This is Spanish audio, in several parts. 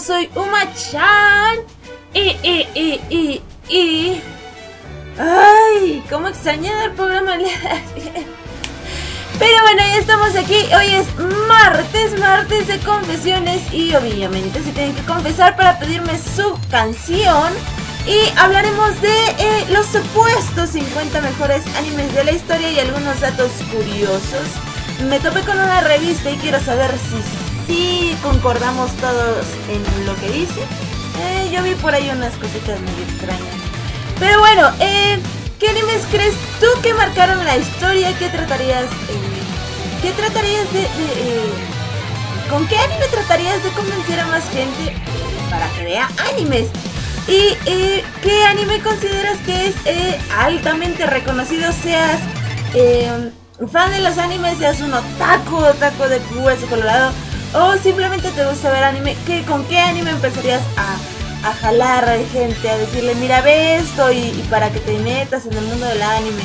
soy Uma-chan. Ay, cómo extrañaba el programa. Pero bueno, ya estamos aquí. Hoy es martes de confesiones. Y obviamente se tienen que confesar para pedirme su canción. Y hablaremos de los supuestos 50 mejores animes de la historia y algunos datos curiosos. Me topé con una revista y quiero saber si concordamos todos en lo que dice. Yo vi por ahí unas cositas muy extrañas. Pero bueno, ¿qué animes crees tú que marcaron la historia? ¿Qué tratarías ¿con qué anime tratarías de convencer a más gente para que vea animes? ¿Y qué anime consideras que es altamente reconocido? Seas fan de los animes, seas un otaku de hueso colorado, o simplemente te gusta ver anime. ¿Con qué anime empezarías a jalar a gente, a decirle, mira, ve esto y para que te metas en el mundo del anime?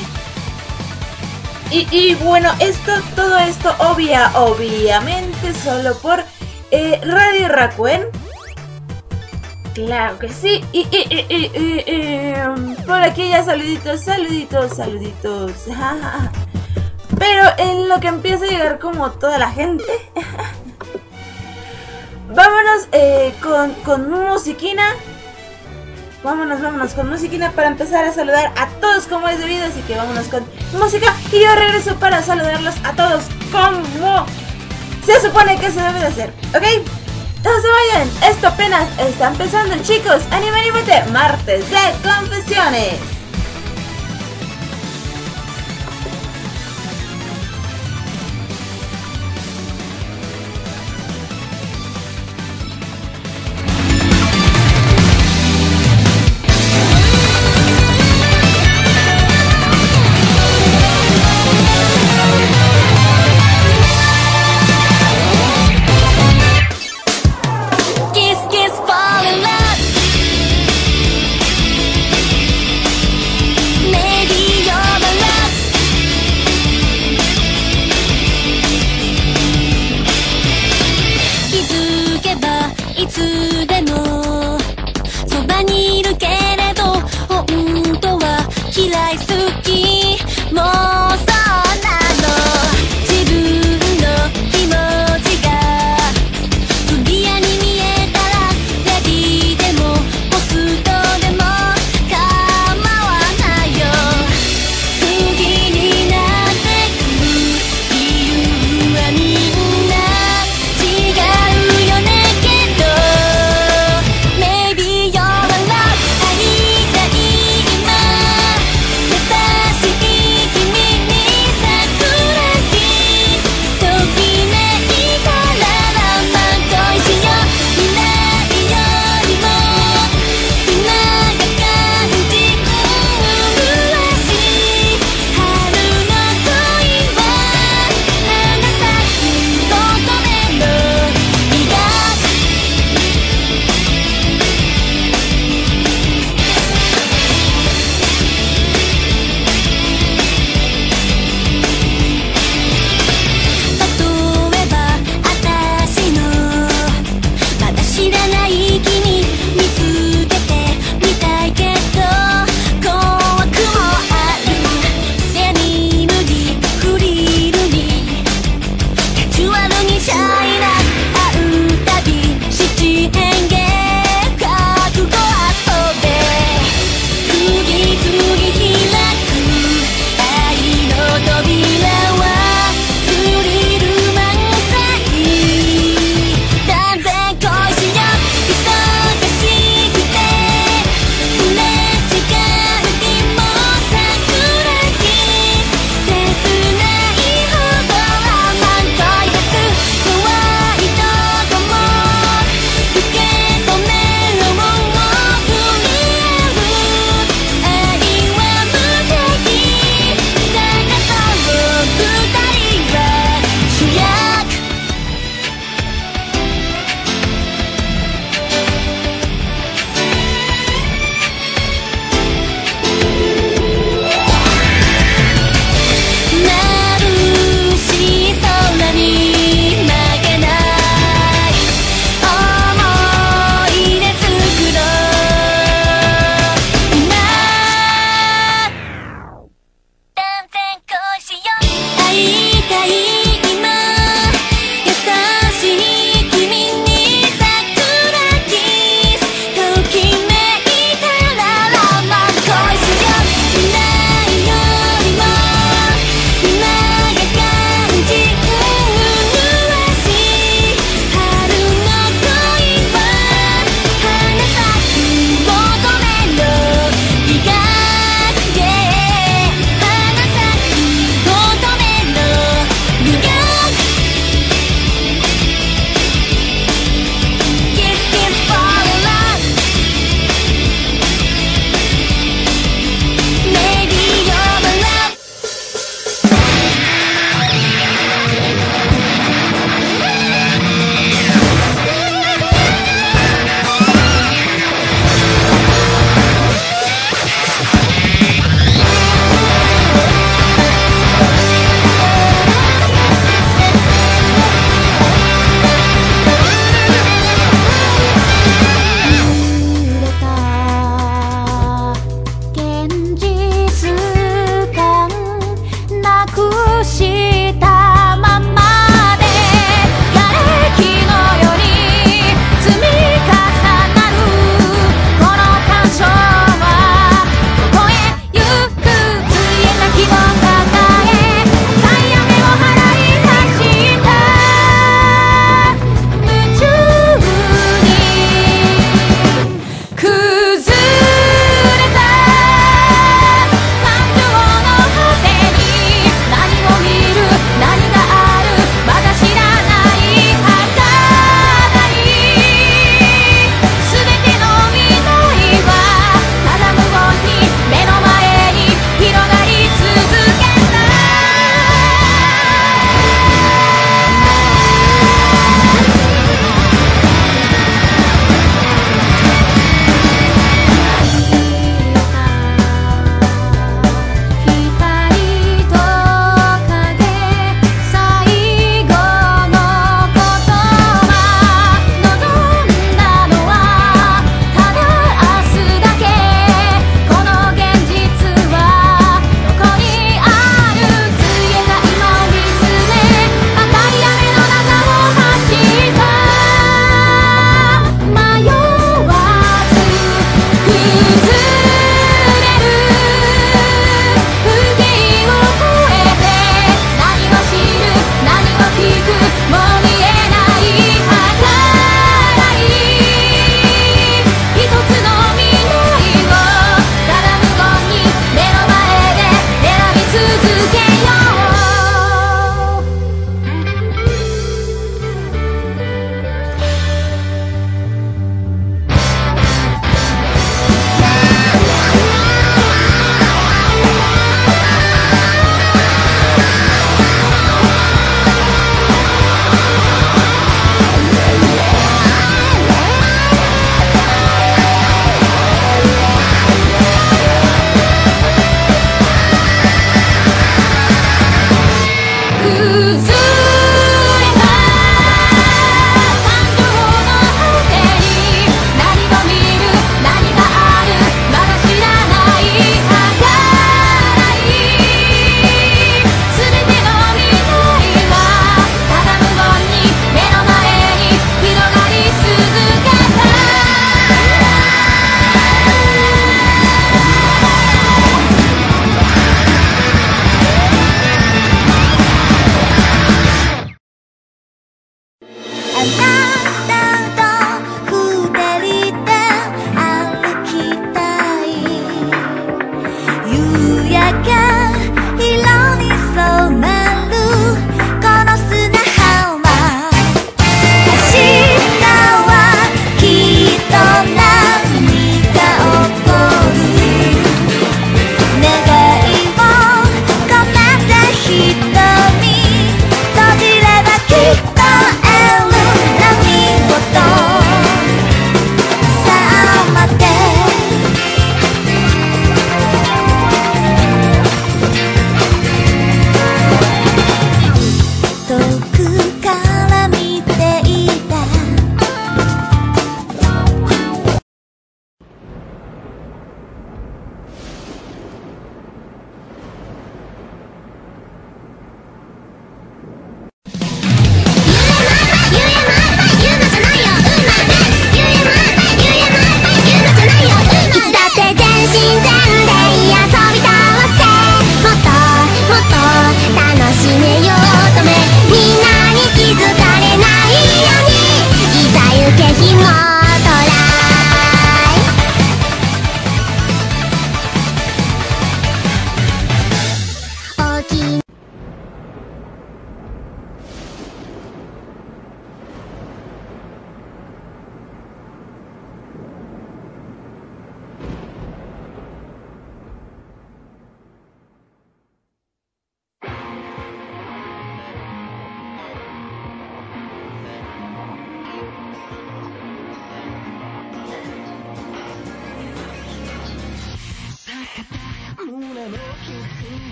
Y bueno, todo esto obviamente solo por Radio Rakuen. Claro que sí. Por aquí ya saluditos. Pero en lo que empieza a llegar como toda la gente, vámonos con musiquina. Vámonos con musiquina para empezar a saludar a todos como es debido. Así que vámonos con música y yo regreso para saludarlos a todos como se supone que se debe de hacer, ¿ok? No se vayan, esto apenas está empezando, chicos. Anímate, martes de confesiones. Kiss, kiss, fall in love.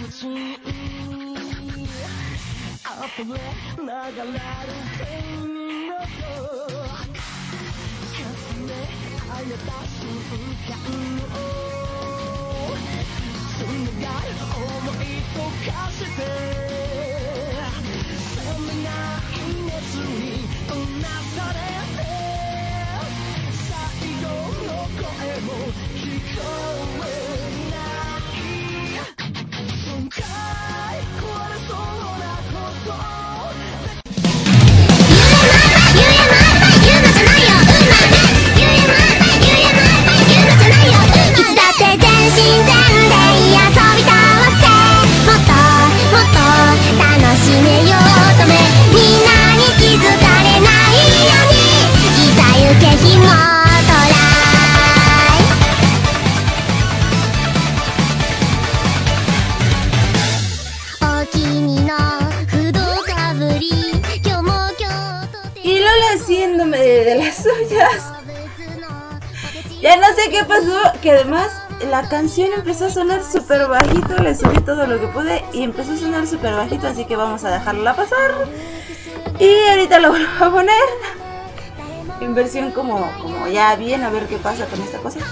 Haciéndome de las suyas. Ya no sé qué pasó, que además la canción empezó a sonar súper bajito. Le subí todo lo que pude y empezó a sonar súper bajito, así que vamos a dejarla pasar. Y ahorita lo vuelvo a poner en versión como ya bien, a ver qué pasa con esta cosa.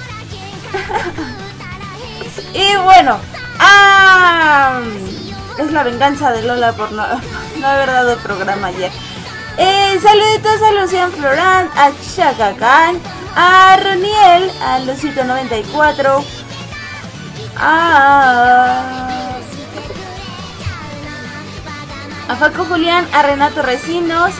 Y bueno, es la venganza de Lola por no haber dado programa ayer. Saluditos a Lucian Florán, a Chaka Khan, a Roniel, a Lucito94, a Faco Julián, a Renato Recinos,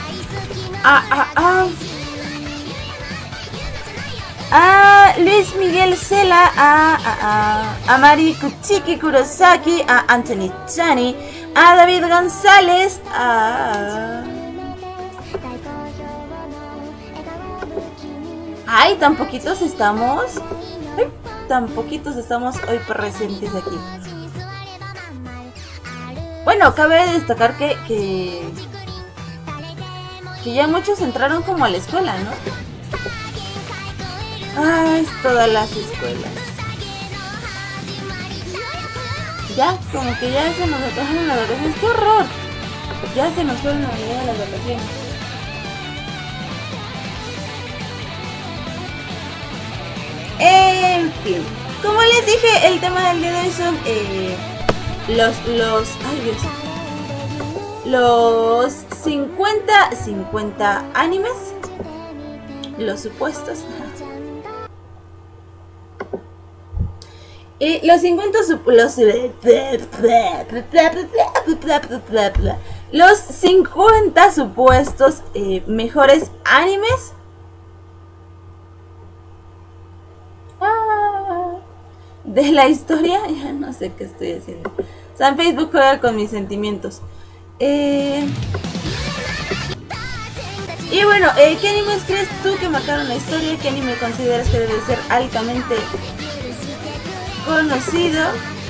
a Luis Miguel Cela, a Mari Kuchiki Kurosaki, a Anthony Chani, a David González, Ay, tan poquitos estamos. Ay, tan poquitos estamos hoy presentes aquí. Bueno, cabe destacar que ya muchos entraron como a la escuela, ¿no? Ay, todas las escuelas. Ya, como que ya se nos acabaron las vacaciones. ¡Qué horror! Ya se nos fueron a olvidar las vacaciones. En fin, como les dije, el tema del día de hoy son los 50 animes, los supuestos, y los 50 supuestos mejores animes de la historia. Ya no sé qué estoy haciendo. O sea, en Facebook juega con mis sentimientos. Y bueno, ¿qué animes crees tú que marcaron la historia? ¿Qué anime consideras que debe ser altamente conocido?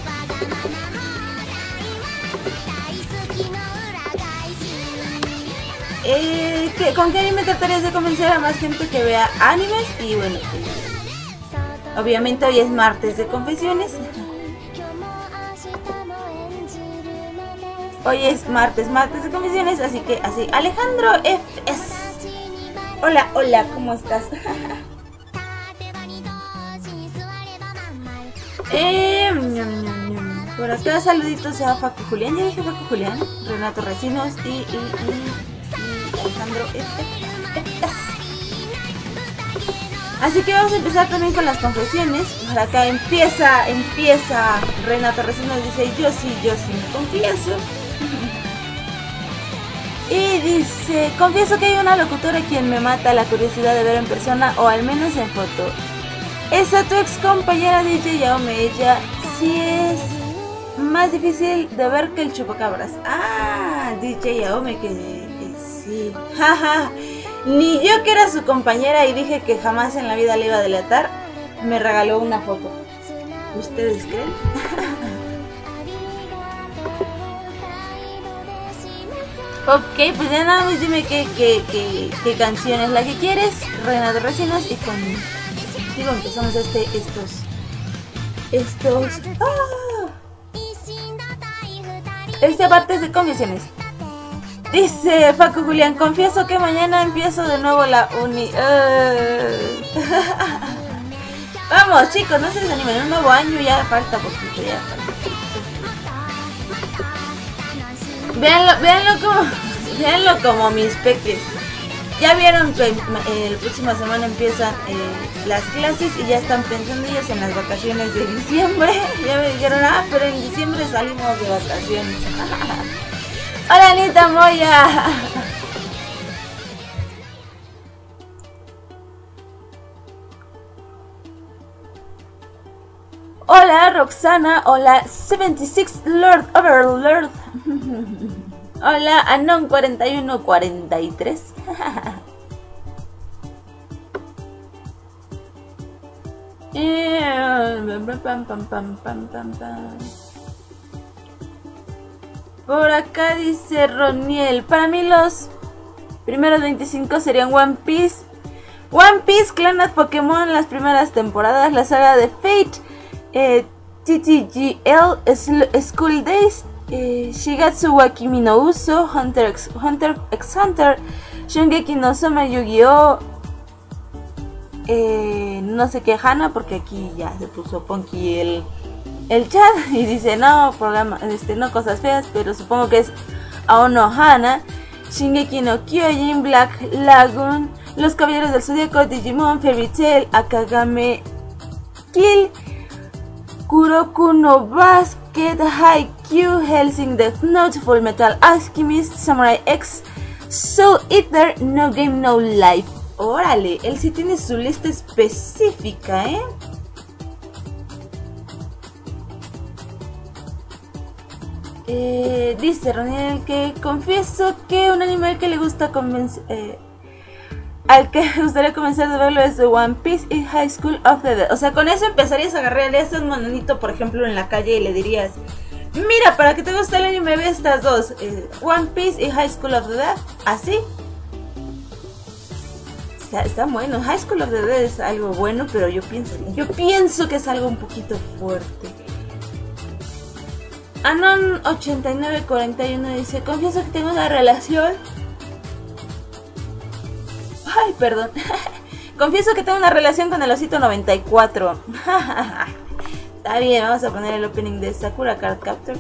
¿Con qué anime tratarías de convencer a más gente que vea animes? Y bueno, obviamente hoy es martes de confesiones. Hoy es martes de confesiones, así que así. Alejandro FS. Hola, ¿cómo estás? Por acá saluditos a Facu Julián. Ya dije Facu Julián, Renato Recinos y Alejandro FS. Así que vamos a empezar también con las confesiones. Por acá empieza Renato Recinos, dice yo sí me confieso. Y dice, confieso que hay una locutora quien me mata la curiosidad de ver en persona o al menos en foto. Esa tu ex compañera DJ Yaome, ella sí es más difícil de ver que el chupacabras. DJ Yaome, que sí. Jaja. Ni yo, que era su compañera y dije que jamás en la vida le iba a delatar, me regaló una foto. ¿Ustedes creen? Ok, pues ya nada más dime qué canción es la que quieres, Renato Recinos, y contigo empezamos estos Esta parte es de confesiones. Dice Facu Julián, confieso que mañana empiezo de nuevo la uni. Vamos chicos, no se desanimen, un nuevo año ya falta poquito, ya falta. Véanlo como mis peques. Ya vieron que la próxima semana empiezan las clases y ya están pensando ellos en las vacaciones de diciembre. Ya me dijeron, pero en diciembre salimos de vacaciones. Hola Anita Moya. Hola Roxana, hola 76 Lord Overlord. Hola Anon 4143. Por acá dice Roniel, para mí los primeros 25 serían One Piece, Clannad, Pokémon, las primeras temporadas, la saga de Fate, TTGL, School Days, Shigatsu wa Kimi no Uso, Hunter x Hunter, Shingeki no Soma, Yu-Gi-Oh, no sé qué Hana, porque aquí ya se puso Ponky el chat y dice no programa, no cosas feas, pero supongo que es Aono Hana, Shingeki no Kyojin, Black Lagoon, Los Caballeros del Zodíaco, Digimon, Fairy Tail, Akagame Kill, Kuroku no Basket, Haikyuu, Hellsing Death Note, Full Metal Alchemist, Samurai X, Soul Eater, No Game No Life. Órale, él sí tiene su lista específica, dice Roniel que confieso que un anime al que le gusta al que me gustaría comenzar a verlo es The One Piece y High School of the Dead. O sea, con eso empezarías a agarrarle a un mononito, por ejemplo, en la calle y le dirías, mira, para que te guste el anime ve estas dos, One Piece y High School of the Dead. Así. Está bueno. High School of the Dead es algo bueno, pero yo pienso que es algo un poquito fuerte. Anon 8941 dice, confieso que tengo una relación. Ay, perdón. Confieso que tengo una relación con el osito 94. Está bien, vamos a poner el opening de Sakura Card Captor.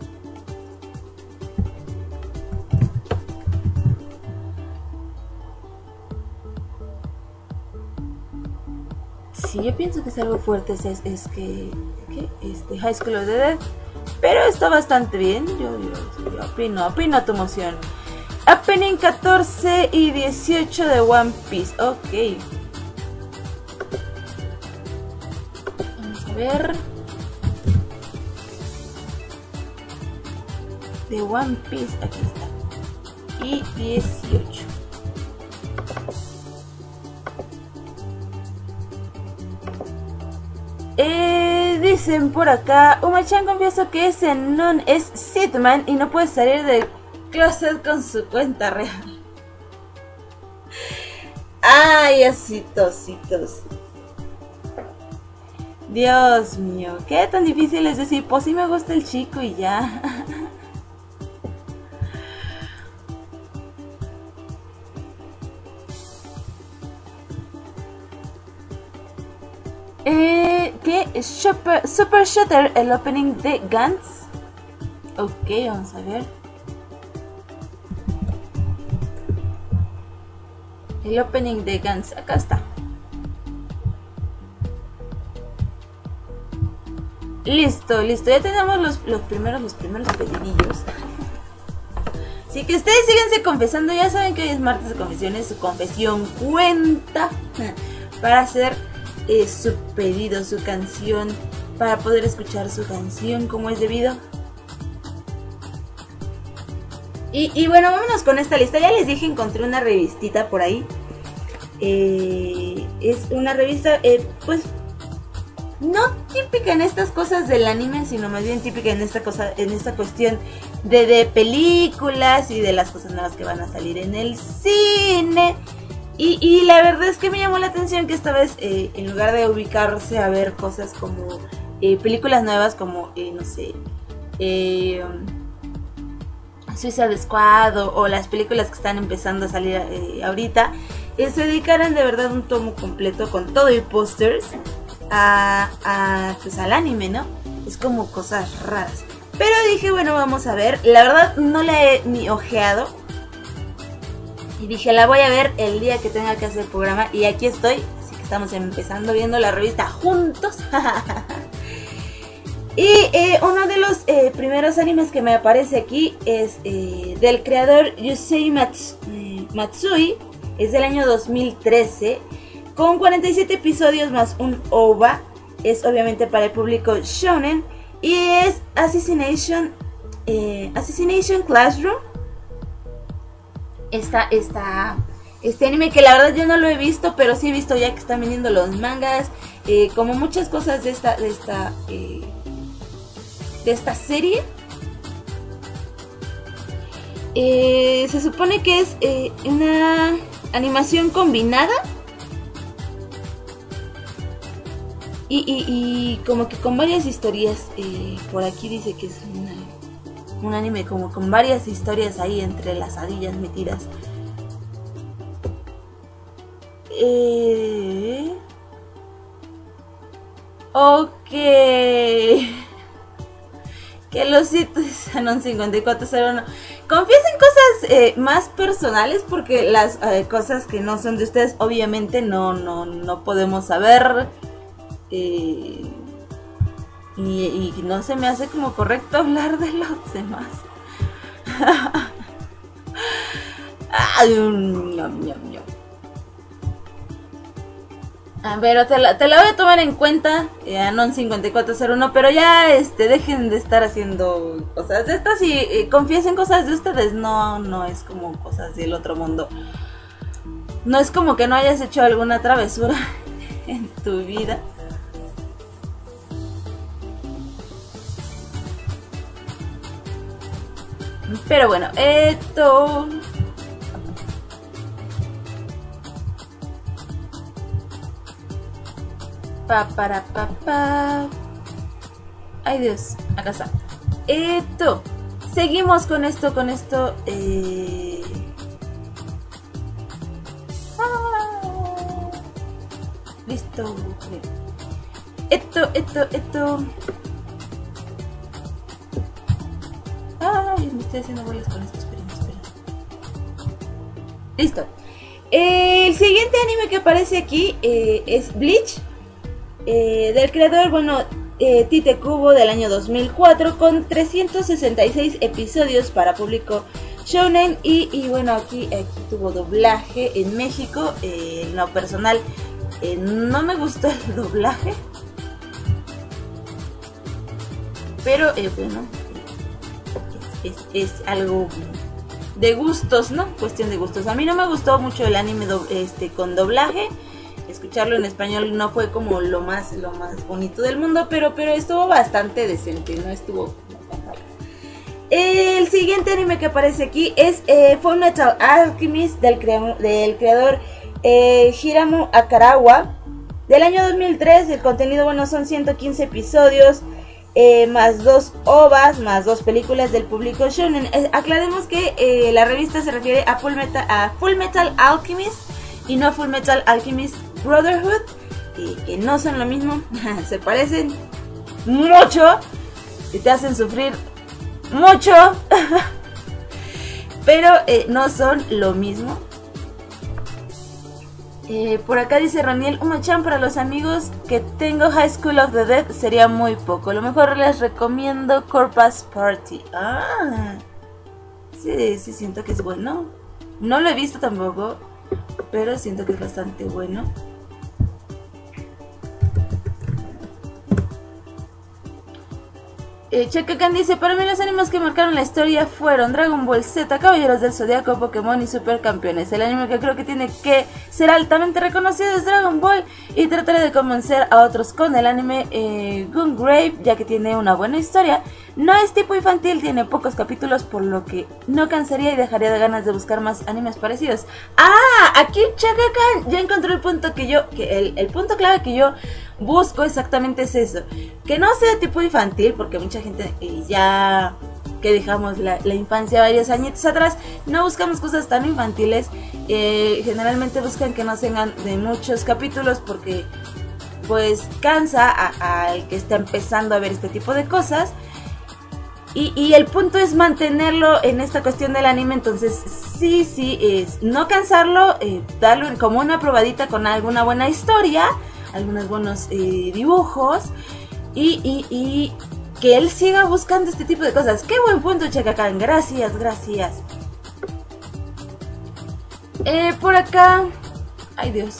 Sí, yo pienso que es algo fuerte, es que High School of the Dead, pero está bastante bien. Yo opino tu emoción. Opening 14 y 18 de One Piece. Ok. Vamos a ver. De One Piece, aquí está. Y 18. Dicen por acá, Uma-chan confieso que ese non es Sidman y no puede salir del closet con su cuenta real. Ay, ositos. Dios mío, qué tan difícil es decir, pues sí me gusta el chico y ya. ¿Qué? Super Shooter, el opening de Gantz. Ok, vamos a ver. El opening de Gantz, acá está. Listo, ya tenemos los primeros pedidillos. Así que ustedes síganse confesando, ya saben que hoy es martes de confesiones, su confesión cuenta para hacer su pedido, su canción, para poder escuchar su canción como es debido. Y bueno, vámonos con esta lista. Ya les dije, encontré una revistita por ahí. Es una revista, pues, no típica en estas cosas del anime, sino más bien típica en esta cuestión de películas y de las cosas nuevas que van a salir en el cine. Y la verdad es que me llamó la atención que esta vez, en lugar de ubicarse a ver cosas como películas nuevas como, no sé, Suicide Squad o las películas que están empezando a salir ahorita, se dedicaran de verdad un tomo completo con todo y pósters pues al anime, ¿no? Es como cosas raras. Pero dije, bueno, vamos a ver. La verdad no la he ni ojeado. Y dije, la voy a ver el día que tenga que hacer el programa. Y aquí estoy. Así que estamos empezando viendo la revista juntos. Y uno de los primeros animes que me aparece aquí es del creador Yusei Matsui. Es del año 2013. Con 47 episodios más un OVA. Es obviamente para el público shonen. Y es Assassination Classroom. Este anime que la verdad yo no lo he visto, pero sí he visto ya que están vendiendo los mangas. Como muchas cosas de esta serie. Se supone que es una animación combinada. Y como que con varias historias. Por aquí dice que es un anime como con varias historias ahí entrelazadillas metidas. Ok. Que los sitios Anon 5401 confiesen cosas más personales, porque las cosas que no son de ustedes obviamente no podemos saber. Y no se me hace como correcto hablar de los demás. Pero te la voy a tomar en cuenta, Anon 5401, pero ya dejen de estar haciendo cosas de estas y confiesen cosas de ustedes. No es como cosas del otro mundo. No es como que no hayas hecho alguna travesura en tu vida. Pero bueno, esto... Ay Dios, acá está. Esto. Seguimos con esto. Listo. Esto. Ay, me estoy haciendo bolas con esto. Esperen. Listo. El siguiente anime que aparece aquí es Bleach. Del creador, Tite Kubo, del año 2004, con 366 episodios para público shonen. Y bueno, aquí tuvo doblaje en México. En lo personal, no me gustó el doblaje, pero bueno, es algo de gustos, ¿no? Cuestión de gustos. A mí no me gustó mucho el anime con doblaje. Escucharlo en español no fue como lo más bonito del mundo, pero estuvo bastante decente, no estuvo tan mal. El siguiente anime que aparece aquí es Full Metal Alchemist, del creador Hiramu Akarawa, del año 2003. El contenido, son 115 episodios, más 2 OVAs, más 2 películas del público shonen. Aclaremos que la revista se refiere a Full Metal Alchemist y no Full Metal Alchemist Brotherhood, que no son lo mismo. Se parecen mucho y te hacen sufrir mucho, pero no son lo mismo. Por acá dice Roniel, Uma-chan, para los amigos que tengo High School of the Dead sería muy poco. Lo mejor les recomiendo Corpus Party. Sí, siento que es bueno. No lo he visto tampoco, pero siento que es bastante bueno. Chakakan dice, para mí los animes que marcaron la historia fueron Dragon Ball Z, Caballeros del Zodiaco, Pokémon y Supercampeones. El anime que creo que tiene que ser altamente reconocido es Dragon Ball, y trataré de convencer a otros con el anime Gungrave, ya que tiene una buena historia. No es tipo infantil, tiene pocos capítulos, por lo que no cansaría y dejaría de ganas de buscar más animes parecidos. Aquí Chakakan ya encontré el punto el punto clave que yo busco exactamente es eso, que no sea tipo infantil, porque mucha gente ya que dejamos la infancia varios añitos atrás. No buscamos cosas tan infantiles, generalmente buscan que no tengan de muchos capítulos porque pues cansa al que está empezando a ver este tipo de cosas. Y el punto es mantenerlo en esta cuestión del anime, entonces sí, es no cansarlo, darle como una probadita con alguna buena historia, algunos buenos dibujos y que él siga buscando este tipo de cosas. ¡Qué buen punto, Chacacán! Gracias. Por acá... ¡Ay, Dios!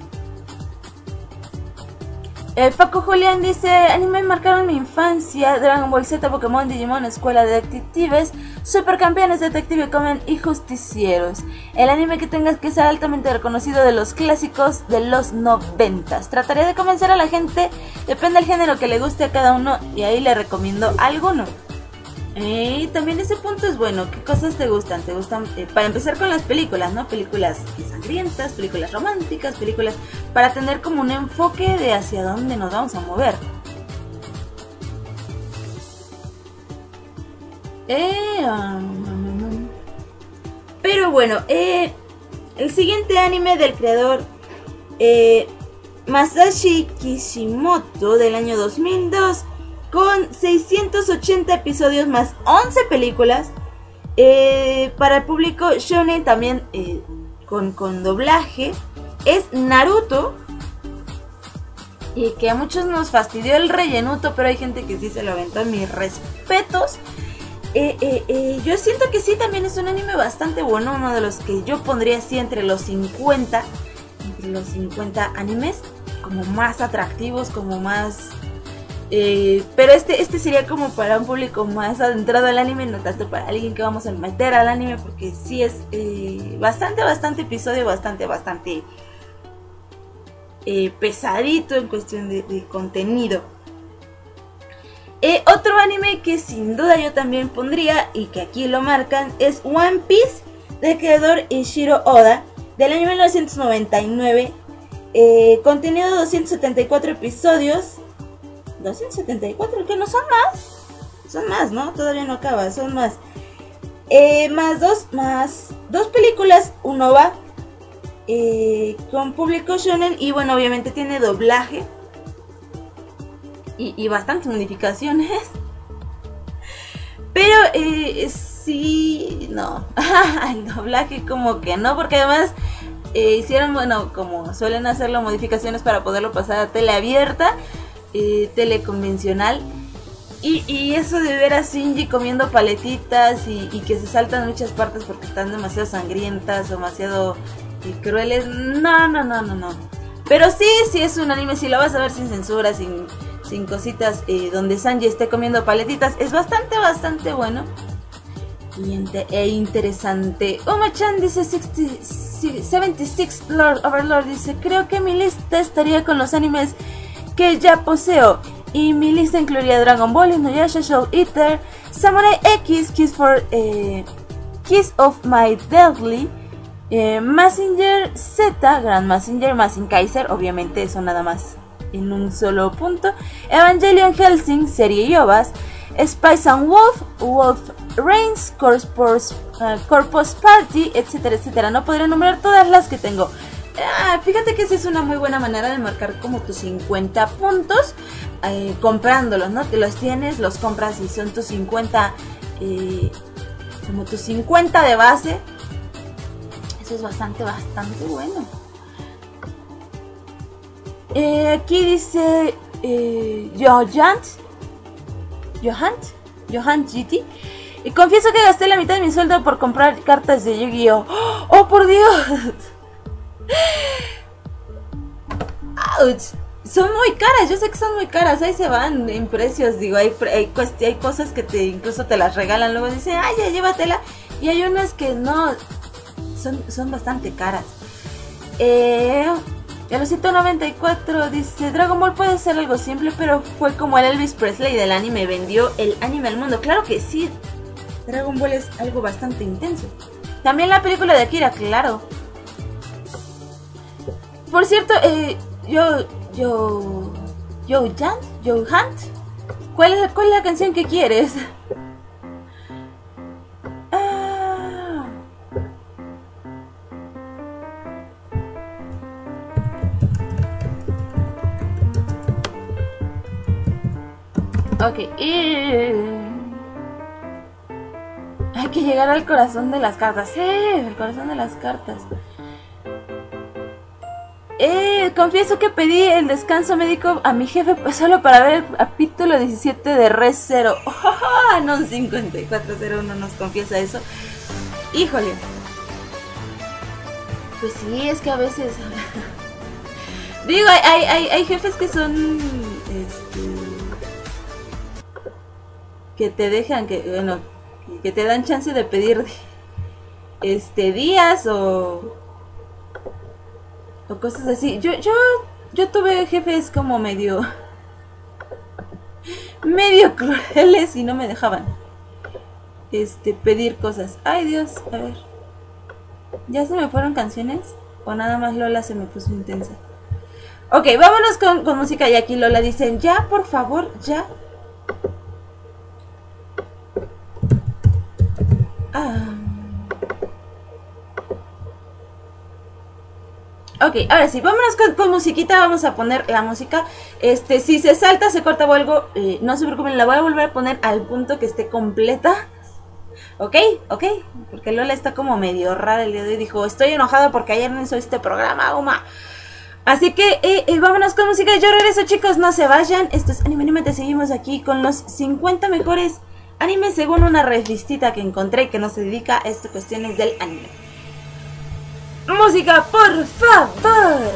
Paco Julián dice: anime marcaron mi infancia, Dragon Ball Z, Pokémon, Digimon, Escuela de Detectives, Supercampeones, Detective Conan y Justicieros. El anime que tengas que ser altamente reconocido de los clásicos de los 90s. Trataré de convencer a la gente, depende del género que le guste a cada uno, y ahí le recomiendo alguno. También ese punto es bueno. ¿Qué cosas te gustan? ¿Te gustan? Para empezar con las películas, ¿no? Películas sangrientas, películas románticas, películas para tener como un enfoque de hacia dónde nos vamos a mover. Pero bueno, el siguiente anime del creador Masashi Kishimoto del año 2002, con 680 episodios más 11 películas, para el público shonen también, con doblaje, es Naruto, y que a muchos nos fastidió el rellenuto, pero hay gente que sí se lo aventó. Mis respetos. Yo siento que sí, también es un anime bastante bueno, uno de los que yo pondría así entre los 50 animes como más atractivos, como más... pero este sería como para un público más adentrado al anime, no tanto para alguien que vamos a meter al anime, porque sí es bastante episodio, bastante pesadito en cuestión de contenido. Otro anime que sin duda yo también pondría, y que aquí lo marcan, es One Piece, del creador Ishiro Oda, del año 1999. Contenido 274 episodios. 274, que no son más, ¿no? Todavía no acaba, son más. Más dos películas, un OVA, con público shonen, y bueno, obviamente tiene doblaje y bastantes modificaciones. Pero sí, no, el doblaje como que no, porque además hicieron, bueno, como suelen hacerlo, modificaciones para poderlo pasar a tele abierta, tele convencional, y eso de ver a Shinji comiendo paletitas y que se saltan muchas partes porque están demasiado sangrientas, demasiado crueles, no. Pero sí es un anime, si lo vas a ver sin censura, sin cositas, donde Sanji esté comiendo paletitas, es bastante bueno e interesante. Oma-chan dice 76 Lord Overlord dice: creo que mi lista estaría con los animes que ya poseo, y mi lista incluiría Dragon Ball, Inuyasha, Soul Eater, Samurai X, Kiss of My Deadly, Mazinger Z, Grand Mazinger, Mazinger Kaiser, obviamente eso nada más en un solo punto, Evangelion Hellsing, serie Yobas, Spice and Wolf Reigns, Corpus Party, etcétera. No podré nombrar todas las que tengo. Fíjate que esa es una muy buena manera de marcar como tus 50 puntos, comprándolos, ¿no? Te los tienes, los compras y son tus 50, como tus 50 de base. Eso es bastante bueno. Aquí dice Johan GT. Y confieso que gasté la mitad de mi sueldo por comprar cartas de Yu-Gi-Oh! ¡Oh, por Dios! ¡Auch! Son muy caras, yo sé que son muy caras, ahí se van en precios, digo, hay cosas que incluso te las regalan, luego dicen, ay, ya llévatela, y hay unas que no, son bastante caras. El 194 dice: Dragon Ball puede ser algo simple, pero fue como el Elvis Presley del anime, vendió el anime al mundo. Claro que sí, Dragon Ball es algo bastante intenso. También la película de Akira, claro. Por cierto, Johan, ¿cuál es la canción que quieres? Ok, hay que llegar al corazón de las cartas. Sí, el corazón de las cartas. Confieso que pedí el descanso médico a mi jefe solo para ver el capítulo 17 de Res Zero. Oh, no, 5401 nos confiesa eso. Híjole. Pues sí, es que a veces... Digo, hay jefes que son... que te dejan, que te dan chance de pedir días o cosas así. Yo tuve jefes como medio crueles y no me dejaban pedir cosas. Ay, Dios, a ver. ¿Ya se me fueron canciones? ¿O nada más Lola se me puso intensa? Ok, vámonos con música. Y aquí Lola dicen, ya, por favor, ya. Ok, ahora sí, vámonos con musiquita. Vamos a poner la música. Si se salta, se corta o algo, no se preocupen, la voy a volver a poner al punto que esté completa. Ok, porque Lola está como medio rara el día de hoy. Dijo, estoy enojada porque ayer no hizo este programa, Uma. Así que vámonos con música. Yo regreso, chicos, no se vayan. Esto es Anime, te seguimos aquí con los 50 mejores animes según una revistita que encontré que no se dedica a estas cuestiones del anime. Música, por favor.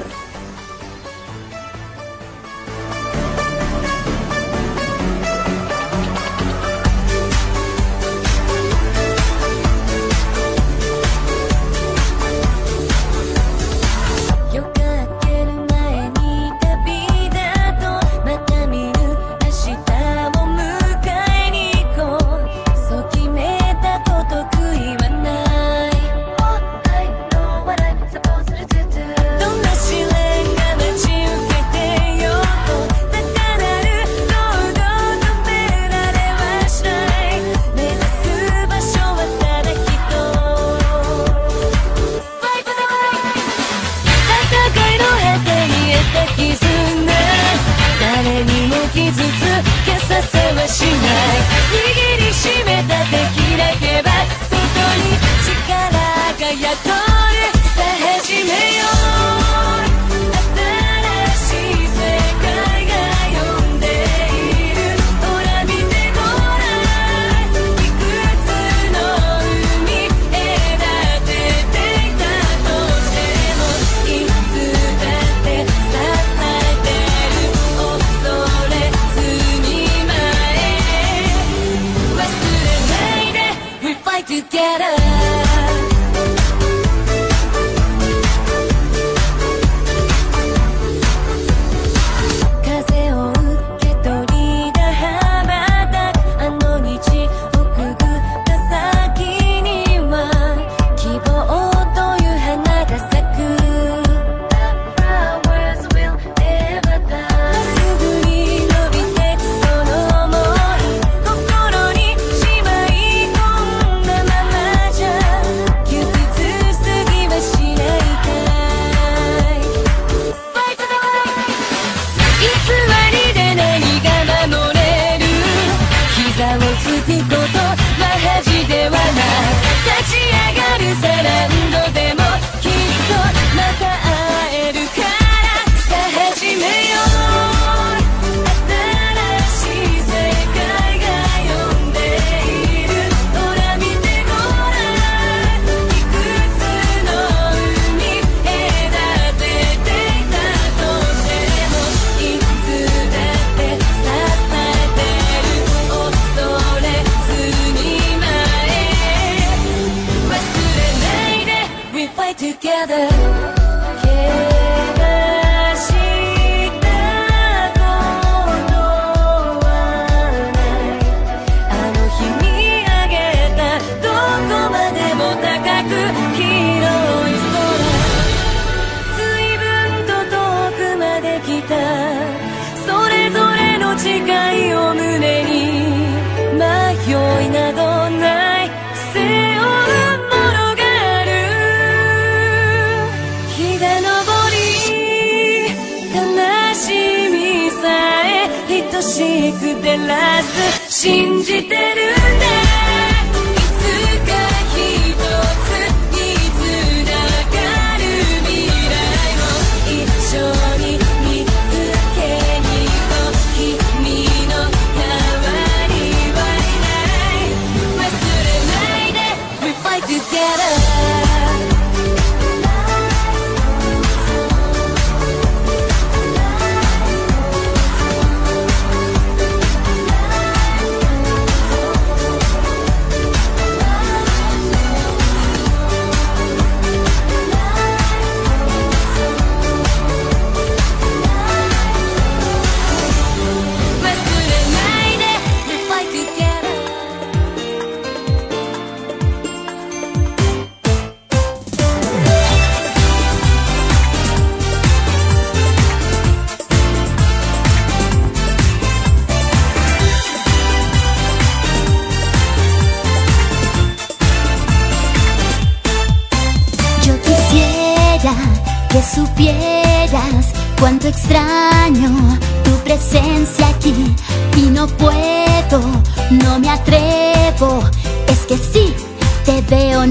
「 しく照らす信じてるんだいつか一つにつながる未来を一緒に見つけに行こう君の代わりはいない忘れないで We fight together que supieras cuánto extraño tu presencia aquí y no puedo, no me atrevo